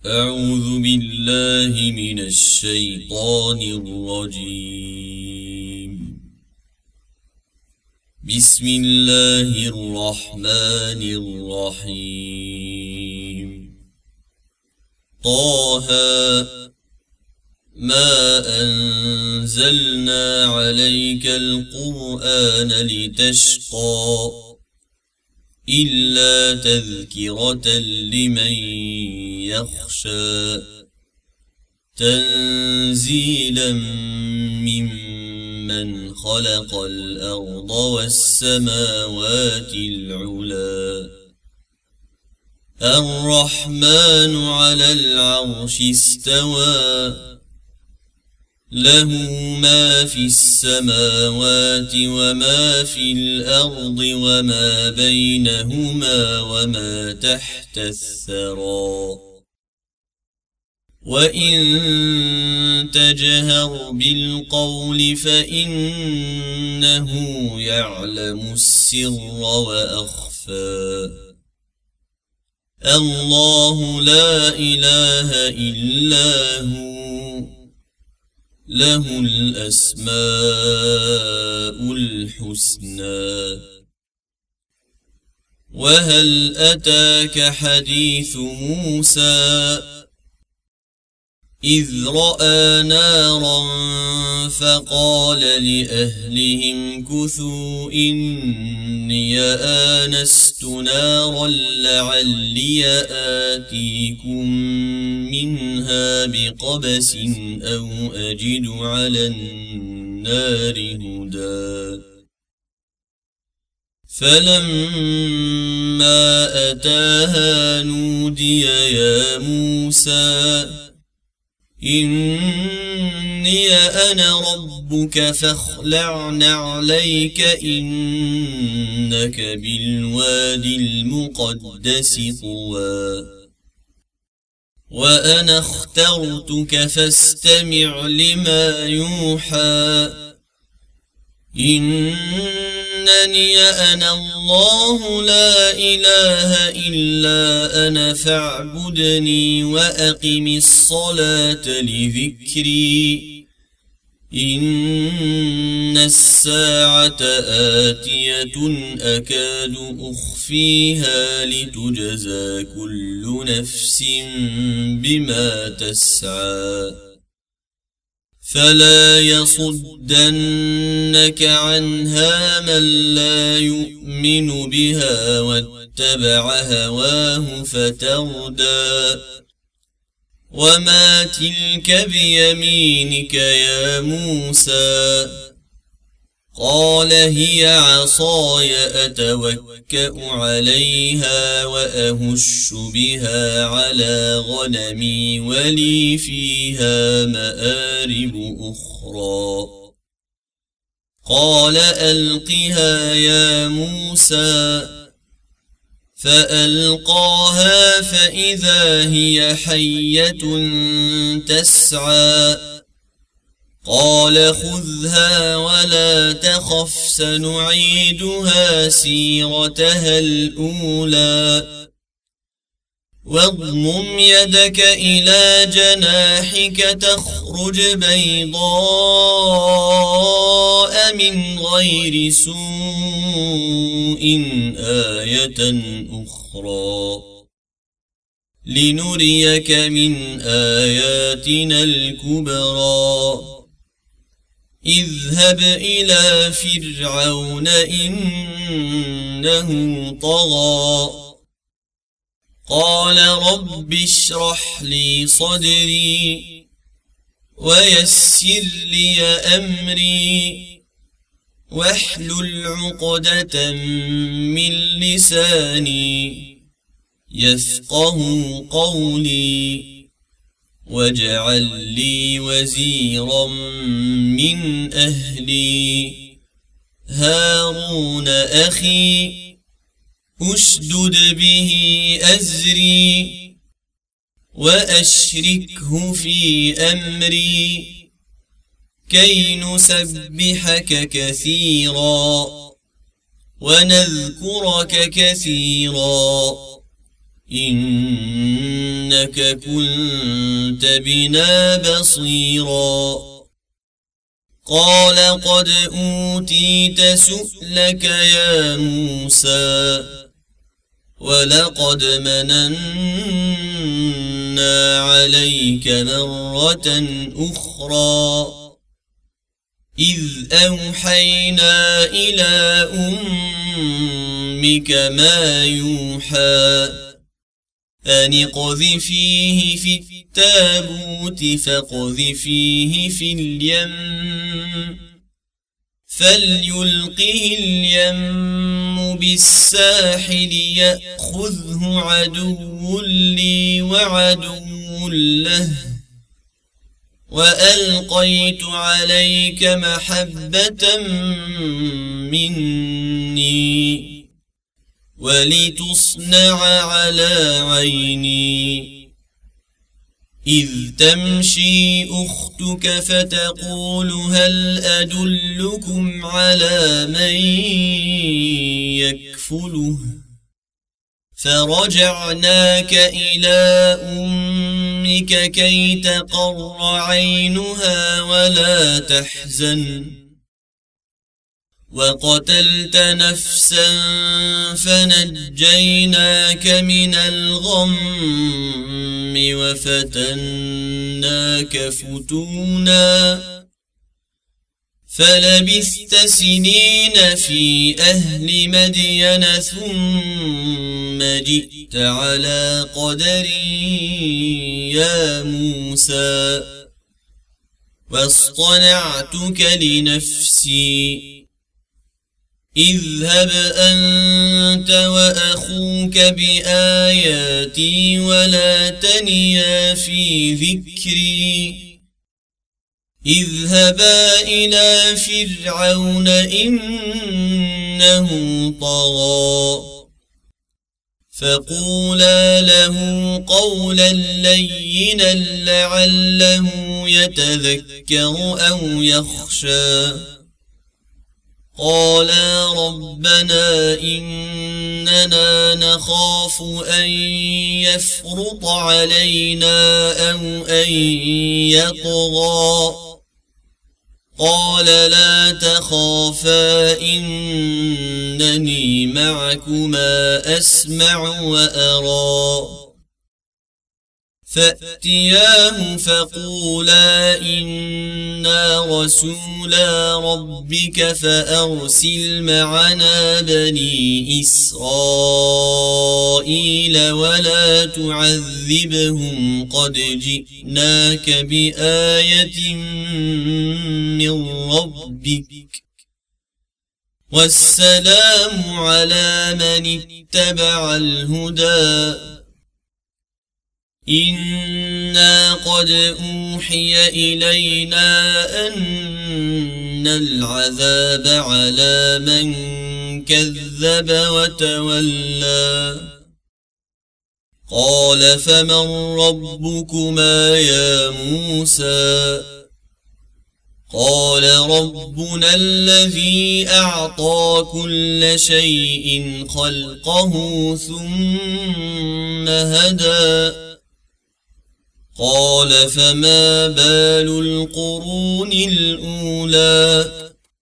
أعوذ بالله من الشيطان الرجيم. بسم الله الرحمن الرحيم. طه ما أنزلنا عليك القرآن لتشقى إلا تذكرة لمن يخشى تنزيلا ممن خلق الأرض والسماوات العلا الرحمن على العرش استوى له ما في السماوات وما في الأرض وما بينهما وما تحت الثرى وإن تجهر بالقول فإنه يعلم السر وأخفى الله لا إله إلا هو له الأسماء الحسنى. وهل أتاك حديث موسى إذ رأى نارا فقال لأهلهم كثوا إني آنست نارا لعلي آتيكم منها بقبس أو أجد على النار هدى فلما أتاها نودي يا موسى إني أنا ربك فاخلع نعليك إنك بالوادي المقدس طوى وأنا اخترتك فاستمع لما يوحى إنني أنا الله لا إله إلا أنا فاعبدني وأقم الصلاة لذكري إن الساعة آتية أكاد أخفيها لتجزى كل نفس بما تسعى فلا يصدنك عنها من لا يؤمن بها واتبع هواه فتردى وما تلك بيمينك يا موسى قال هي عصاي أتوكأ عليها وأهش بها على غنمي ولي فيها مآرب أخرى قال ألقها يا موسى فألقاها فإذا هي حية تسعى قال خذها ولا تخف سنعيدها سيرتها الأولى واضمم يدك إلى جناحك تخرج بيضاء من غير سوء آية أخرى لنريك من آياتنا الكبرى اذهب إلى فرعون إنه طغى قال رب اشرح لي صدري ويسر لي أمري واحلل عقدة من لساني يفقه قولي واجعل لي وزيرا من أهلي هارون أخي أشدد به أزري وأشركه في أمري كي نسبحك كثيرا ونذكرك كثيرا إنك كنت بنا بصيرا قال قد أوتيت سؤلك يا موسى ولقد مننا عليك مرة أخرى إذ أوحينا إلى أمك ما يوحى أن اقذفيه في التابوت فاقذفيه في اليم فليلقه اليم بالساحل يأخذه عدو لي وعدو له وألقيت عليك محبة مني ولتصنع على عيني إذ تمشي أختك فتقول هل أدلكم على من يكفله فرجعناك إلى أمك كي تقر عينها ولا تحزن وقتلت نفسا فنجيناك من الغم وفتناك فتونا فلبثت سنين في أهل مدين ثم جئت على قدري يا موسى واصطنعتك لنفسي اذهب أنت وأخوك بآياتي ولا تنيا في ذكري اذهبا إلى فرعون إنه طغى فقولا له قولا لينا لعله يتذكر أو يخشى قالا ربنا إننا نخاف أن يفرط علينا أو أن يطغى قال لا تخافا إنني معكما أسمع وأرى فأتياه فقولا إنا رسولا ربك فأرسل معنا بني إسرائيل ولا تعذبهم قد جئناك بآية من ربك والسلام على من اتبع الهدى إنا قد أوحي إلينا أن العذاب على من كذب وتولى قال فمن ربكما يا موسى قال ربنا الذي أعطى كل شيء خلقه ثم هدى قال فما بال القرون الأولى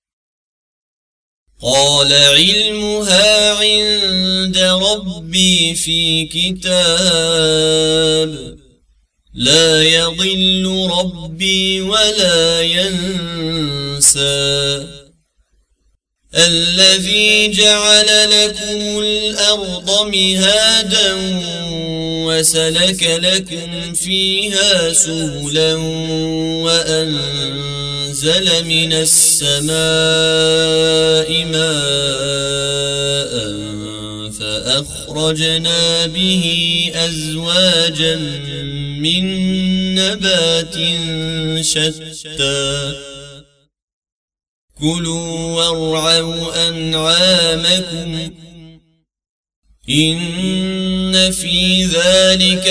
قال علمها عند ربي في كتاب لا يضل ربي ولا ينسى الذي جعل لكم الأرض مهادا وسلك لكم فيها سبلا وأنزل من السماء ماء فأخرجنا به أزواجا من نبات شتى كلوا وارعوا أنعامكم إن في ذلك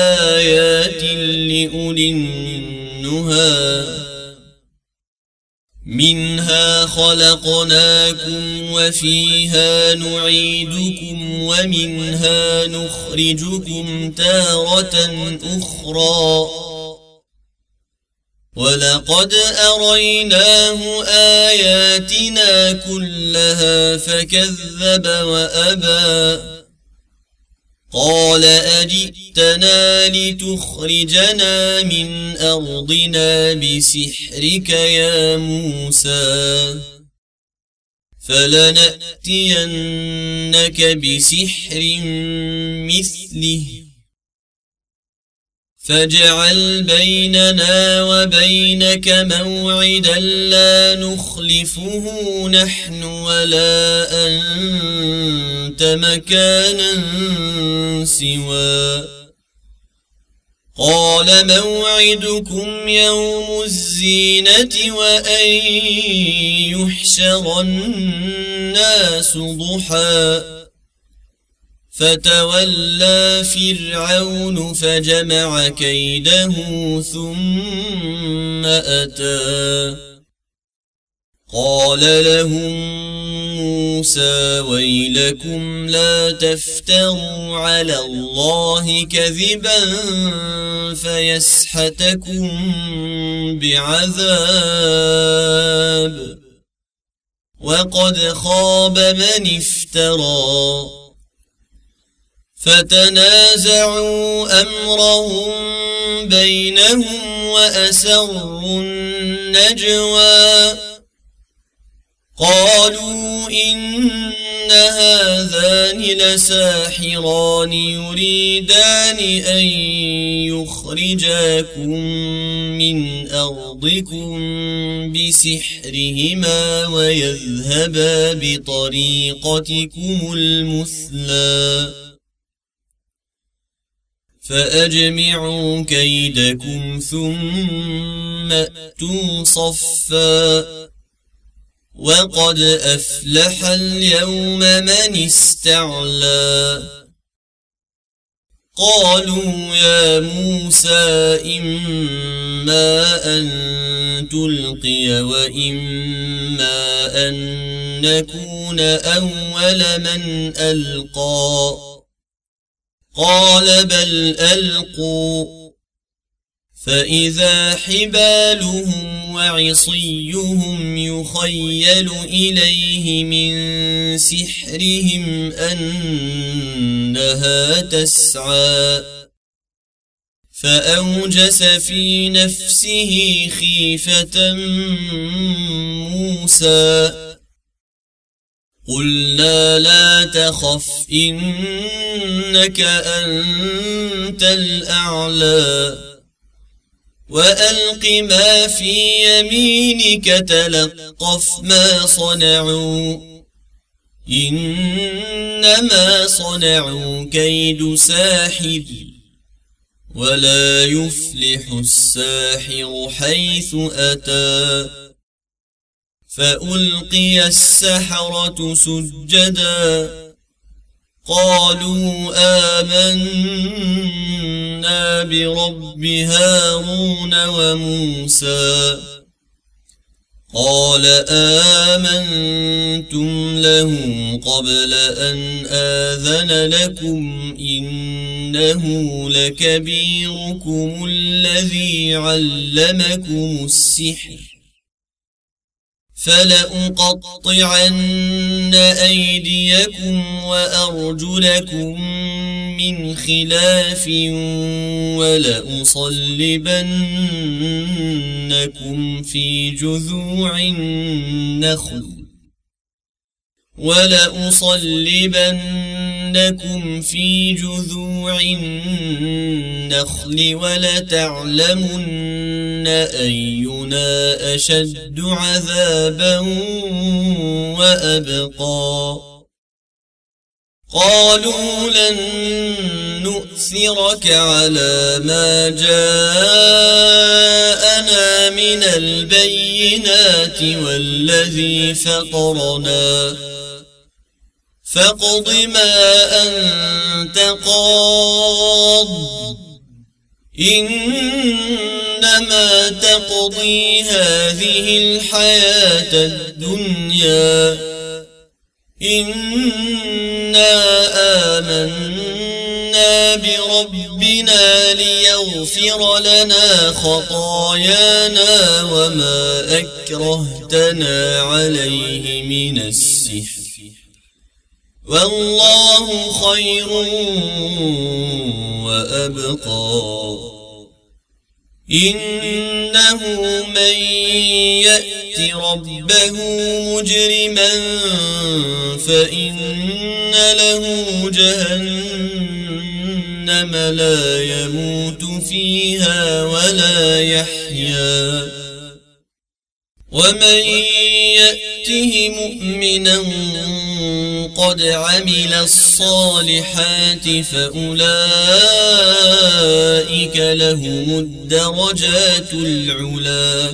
لآيات لأولي النهى منها خلقناكم وفيها نعيدكم ومنها نخرجكم تارة أخرى ولقد أريناه آياتنا كلها فكذب وأبى قال أجئتنا لتخرجنا من أرضنا بسحرك يا موسى فلنأتينك بسحر مثله فاجعل بيننا وبينك موعدا لا نخلفه نحن ولا أنت مكانا سوى قال موعدكم يوم الزينة وأن يحشر الناس ضحى فتولى فرعون فجمع كيده ثم أتى قال لهم موسى ويلكم لا تفتروا على الله كذبا فيسحتكم بعذاب وقد خاب من افترى فتنازعوا أمرهم بينهم وأسروا النجوى قالوا إن هذان لساحران يريدان أن يخرجاكم من أرضكم بسحرهما ويذهبا بطريقتكم المثلى فأجمعوا كيدكم ثم أتوا صفا وقد أفلح اليوم من استعلى قالوا يا موسى إما أن تلقي وإما أن نكون أول من ألقى قال بل ألقوا فإذا حبالهم وعصيهم يخيل إليه من سحرهم أنها تسعى فأوجس في نفسه خيفة موسى قلنا لا تخف إنك أنت الأعلى وألق ما في يمينك تلقف ما صنعوا إنما صنعوا كيد ساحر ولا يفلح الساحر حيث أتى فألقي السحرة سجدا قالوا آمنا برب هارون وموسى قال آمنتم له قبل أن آذن لكم إنه لكبيركم الذي علمكم السحر فلأقطعن أيديكم وأرجلكم من خلاف ولأصلبنكم في جذوع النخل ولتعلمن أينا أشد عذابا وأبقى قالوا لن نؤثرك على ما جاءنا من البينات والذي فطرنا فاقض ما أنت قاض إنما تقضي هذه الحياة الدنيا إنا آمنا بربنا ليغفر لنا خطايانا وما أكرهتنا عليه من السحر والله خير وأبقى إنه من يأت ربه مجرما فإن له جهنم لا يموت فيها ولا يحيا ومن يأته مؤمنا قد عمل الصالحات فأولئك لهم الدرجات العلا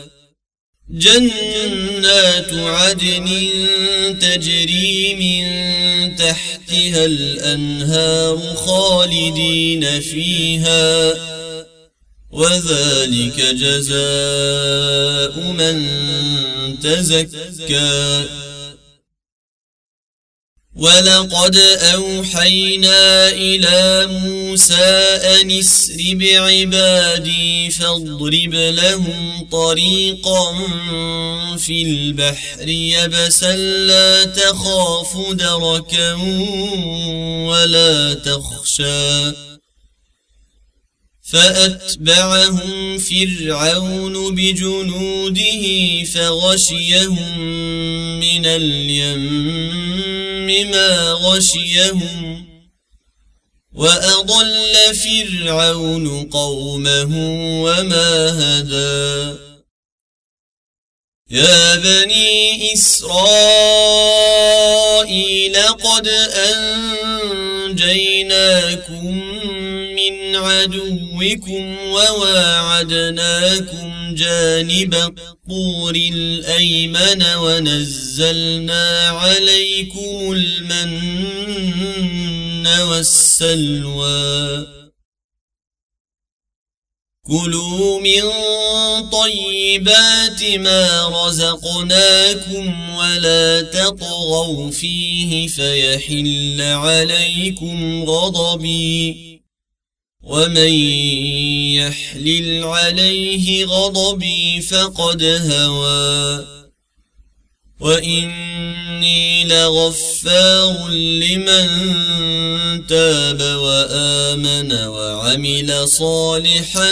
جنات عدن تجري من تحتها الأنهار خالدين فيها وذلك جزاء من تزكى ولقد أوحينا إلى موسى أن اسر بعبادي فاضرب لهم طريقا في البحر يبسا لا تخاف دركا ولا تخشى فأتبعهم فرعون بجنوده فغشيهم من اليم ما غشيهم وأضل فرعون قومه وما هدى يا بني إسرائيل قد أنجيناكم من عدوكم وواعدناكم جانب الطور الأيمن ونزلنا عليكم المن والسلوى كلوا من طيبات ما رزقناكم ولا تطغوا فيه فيحل عليكم غضبي ومن يحلل عليه غضبي فقد هوى وإني لغفار لمن تاب وآمن وعمل صالحا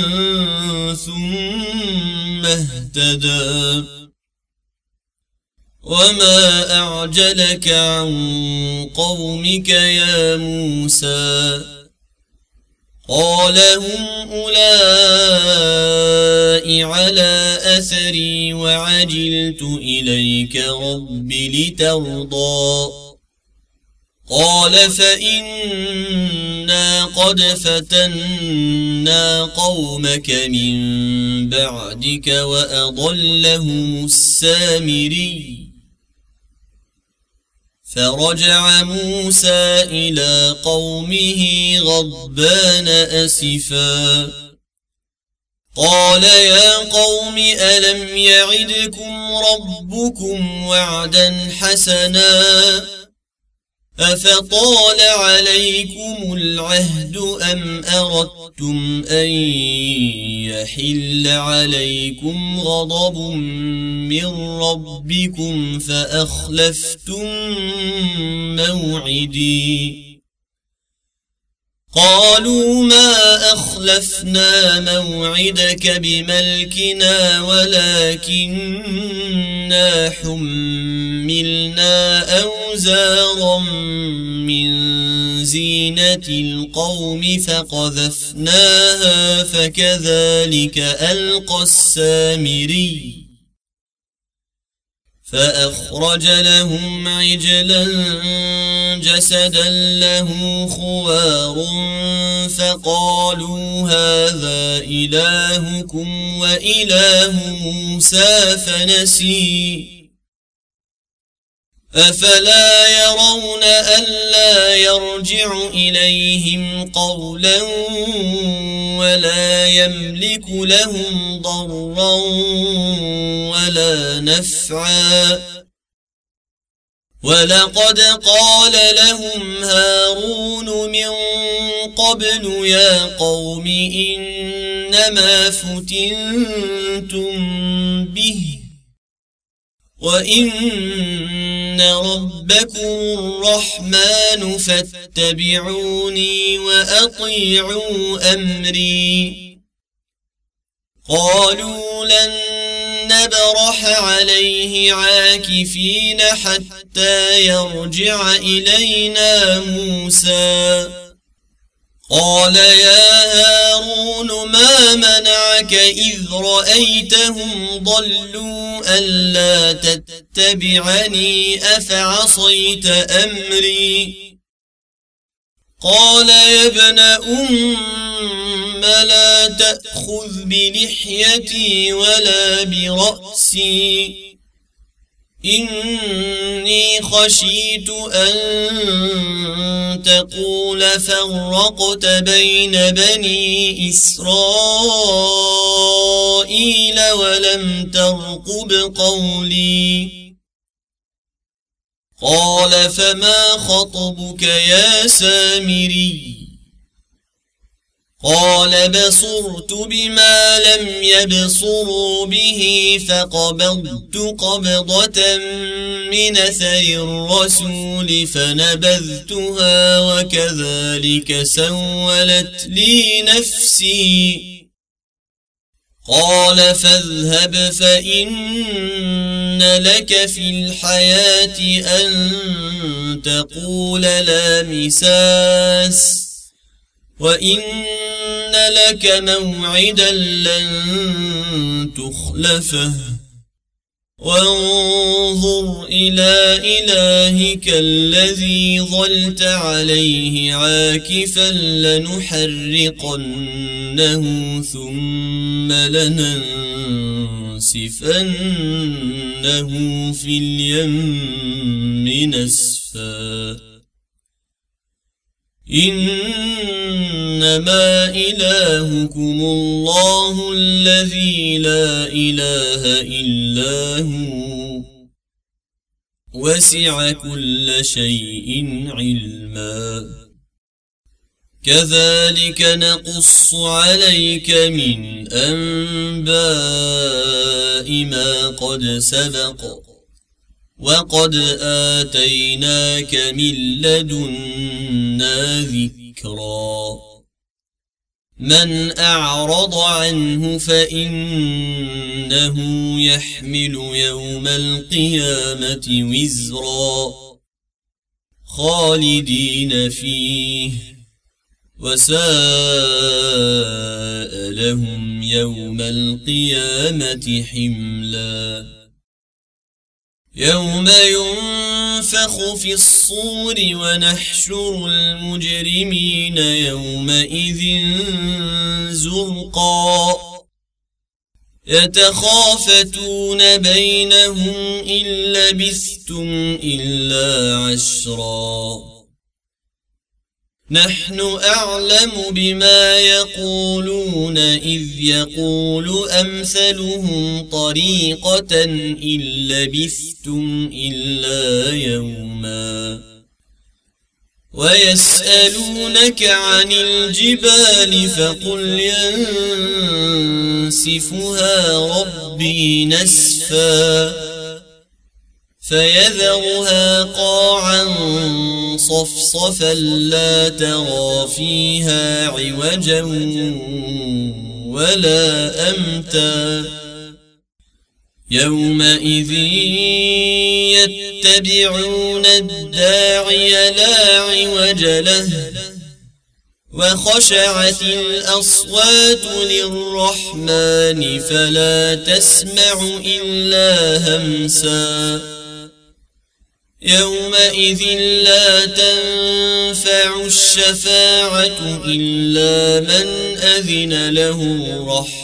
ثم اهتدى وما أعجلك عن قومك يا موسى قال هم أولئك على أثري وعجلت إليك رب لترضى قال فإنا قد فتنا قومك من بعدك وأضلهم السامري فرجع موسى إلى قومه غضبان أسفا قال يا قوم ألم يعدكم ربكم وعدا حسنا أفطال عليكم العهد أم أردتم أن يحل عليكم غضب من ربكم فأخلفتم موعدي قالوا ما أخلفنا موعدك بملكنا ولكننا حملنا أوزارا من زينة القوم فقذفناها فكذلك ألقى السامري فأخرج لهم عجلا جسدا له خوار فقالوا هذا إلهكم وإله موسى فنسي أفلا يرون ألا يرجع إليهم قولا ولا يملك لهم ضرا ولا نفعا ولقد قال لهم هارون من قبل يا قوم إنما فتنتم به وإن ربكم الرحمن فاتبعوني وأطيعوا أمري قالوا لن نبرح عليه عاكفين حتى يرجع إلينا موسى قال يا هارون ما منعك إذ رأيتهم ضلوا ألا تتبعني أفعصيت أمري قال يا ابن لا تأخذ بلحيتي ولا برأسي إني خشيت أن تقول فرقت بين بني إسرائيل ولم ترقب قولي قال فما خطبك يا سامري قال بصرت بما لم يبصروا به فقبضت قبضة من أثر الرسول فنبذتها وكذلك سولت لي نفسي قال فاذهب فإن لك في الحياة أن تقول لا مساس وإن لك موعدا لن تخلفه وانظر إلى إلهك الذي ظلت عليه عاكفا لنحرقنه ثم لننسفنه في اليم نسفا إنما إلهكم الله الذي لا إله إلا هو وسع كل شيء علما كذلك نقص عليك من أنباء ما قد سبق وقد آتيناك من لدنا ذكرا من أعرض عنه فإنه يحمل يوم القيامة وزرا خالدين فيه وساء لهم يوم القيامة حملا يوم ينفخ في الصور ونحشر المجرمين يومئذ زرقا يتخافتون بينهم إن لبثتم إلا عشرا نحن أعلم بما يقولون إذ يقول أمثلهم طريقة إن لبثتم إلا يوما ويسألونك عن الجبال فقل ينسفها ربي نسفا فيذرها قاعا صفصفا لا ترى فيها عوجا ولا أمتا يومئذ يتبعون الداعي لا عوج له وخشعت الأصوات للرحمن فلا تسمع إلا همسا يومئذ لا تنفع الشفاعة إلا من أذن له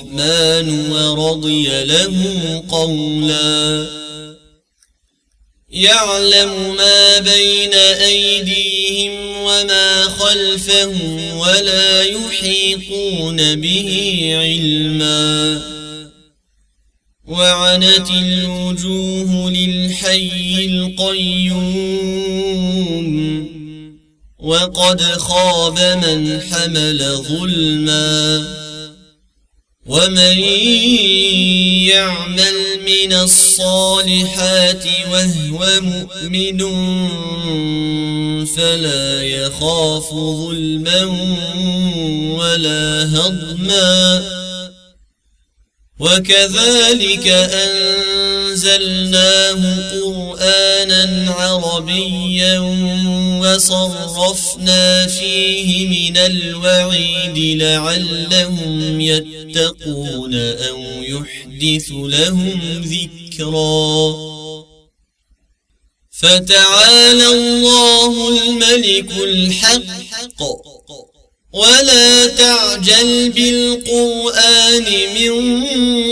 الرحمن ورضي له قولا يعلم ما بين أيديهم وما خلفهم ولا يحيطون به علما وعنت الوجوه للحي القيوم وقد خاب من حمل ظلما ومن يعمل من الصالحات وهو مؤمن فلا يخاف ظلما ولا هضما وكذلك أنزلناه قرآنا عربيا وصرفنا فيه من الوعيد لعلهم يتقون أو يحدث لهم ذكرا فتعالى الله الملك الحق ولا تعجل بالقرآن من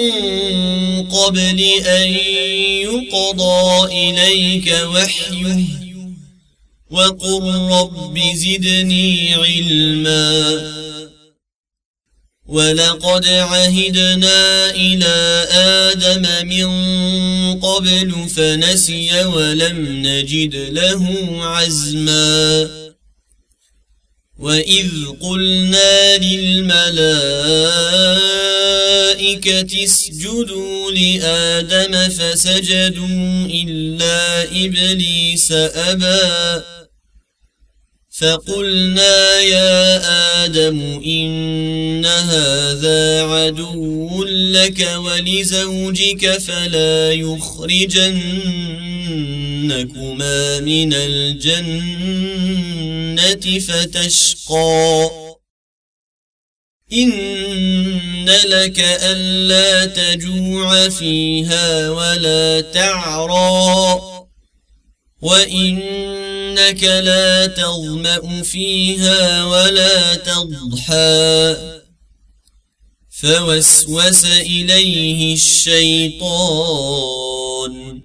قبل أن يقضى إليك وحيه وقل رب زدني علما ولقد عهدنا إلى آدم من قبل فنسي ولم نجد له عزما وإذ قلنا للملائكة اسجدوا لآدم فسجدوا إلا إبليس أبى فقلنا يا آدم إن هذا عدو لك ولزوجك فلا يخرجنكما من الجنة فتشقى إن لك ألا تجوع فيها ولا تعرى وإنك لا تظمأ فيها ولا تضحى فوسوس إليه الشيطان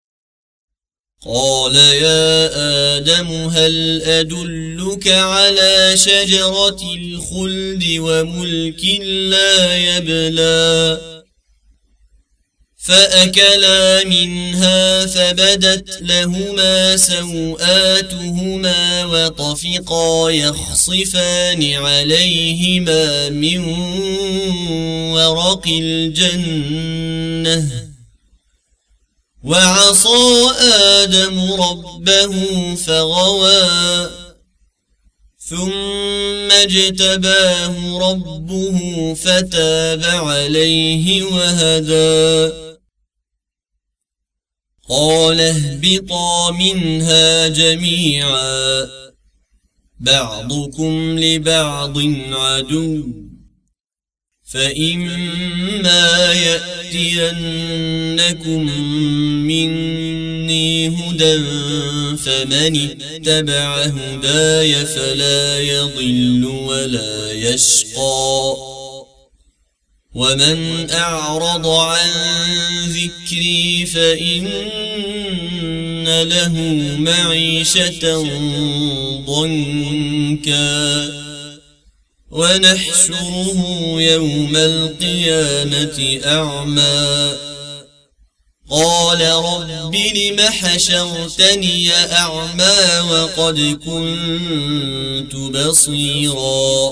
قال يا آدم هل أدلك على شجرة الخلد وملك لا يبلى فأكلا منها فبدت لهما سوآتهما وطفقا يخصفان عليهما من ورق الجنة وعصى آدم ربه فغوى ثم اجتباه ربه فتاب عليه وهدى قال اهبطا منها جميعا بعضكم لبعض عدو فإما يأتينكم مني هدى فمن اتبع هداي فلا يضل ولا يشقى ومن أعرض عن ذكري فإن له معيشة ضنكا ونحشره يوم القيامة أعمى قال رب لم حشرتني أعمى وقد كنت بصيرا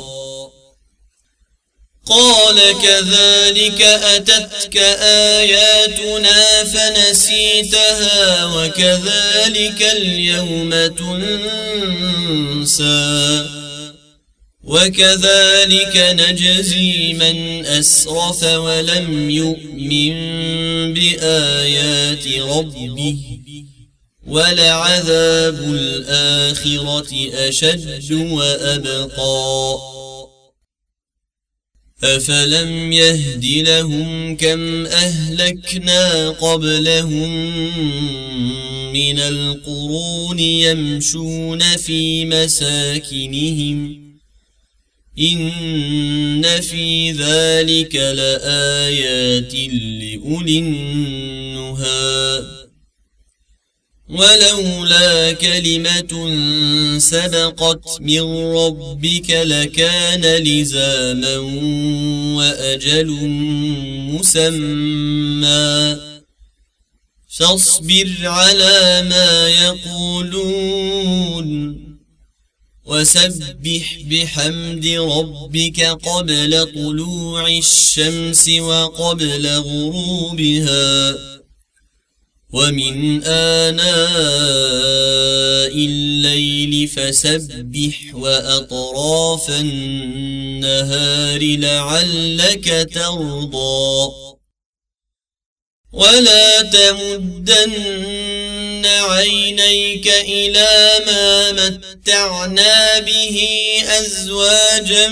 قال كذلك أتتك آياتنا فنسيتها وكذلك اليوم تنسى وكذلك نجزي من أسرف ولم يؤمن بآيات ربه ولعذاب الآخرة أشد وأبقى أفلم يهد لهم كم أهلكنا قبلهم من القرون يمشون في مساكنهم إن في ذلك لآيات لأولي النهى ولولا كلمة سبقت من ربك لكان لزاما وأجل مسمى فاصبر على ما يقولون وسبح بحمد ربك قبل طلوع الشمس وقبل غروبها ومن آناء الليل فسبح وأطراف النهار لعلك ترضى ولا تمدن عينيك إلى ما متعنا به أزواجا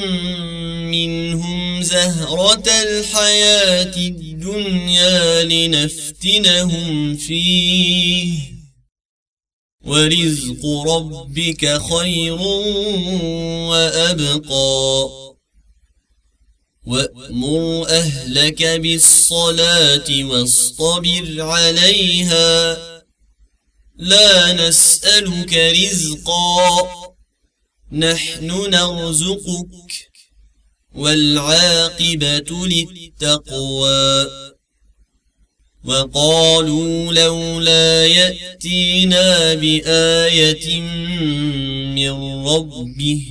منهم زهرة الحياة الدنيا لنفتنهم فيه ورزق ربك خير وأبقى وأمر أهلك بالصلاة واصطبر عليها لا نسألك رزقا نحن نرزقك والعاقبة للتقوى وقالوا لولا يأتينا بآية من ربه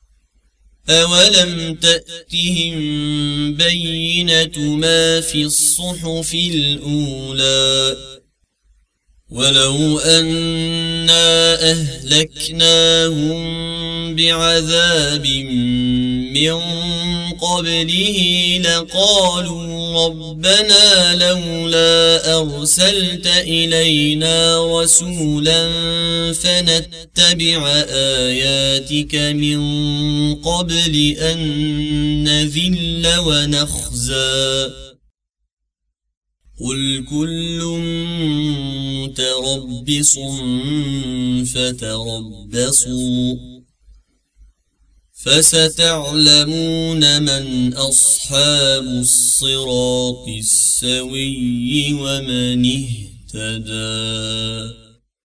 أولم تأتهم بينة ما في الصحف الأولى ولو أنا أهلكناهم بعذاب من قبله لقالوا ربنا لولا أرسلت إلينا رسولا فنتبع آياتك من قبل أن نذل ونخزى قل كل متربص فتربصوا فستعلمون من أصحاب الصراط السوي ومن اهتدى.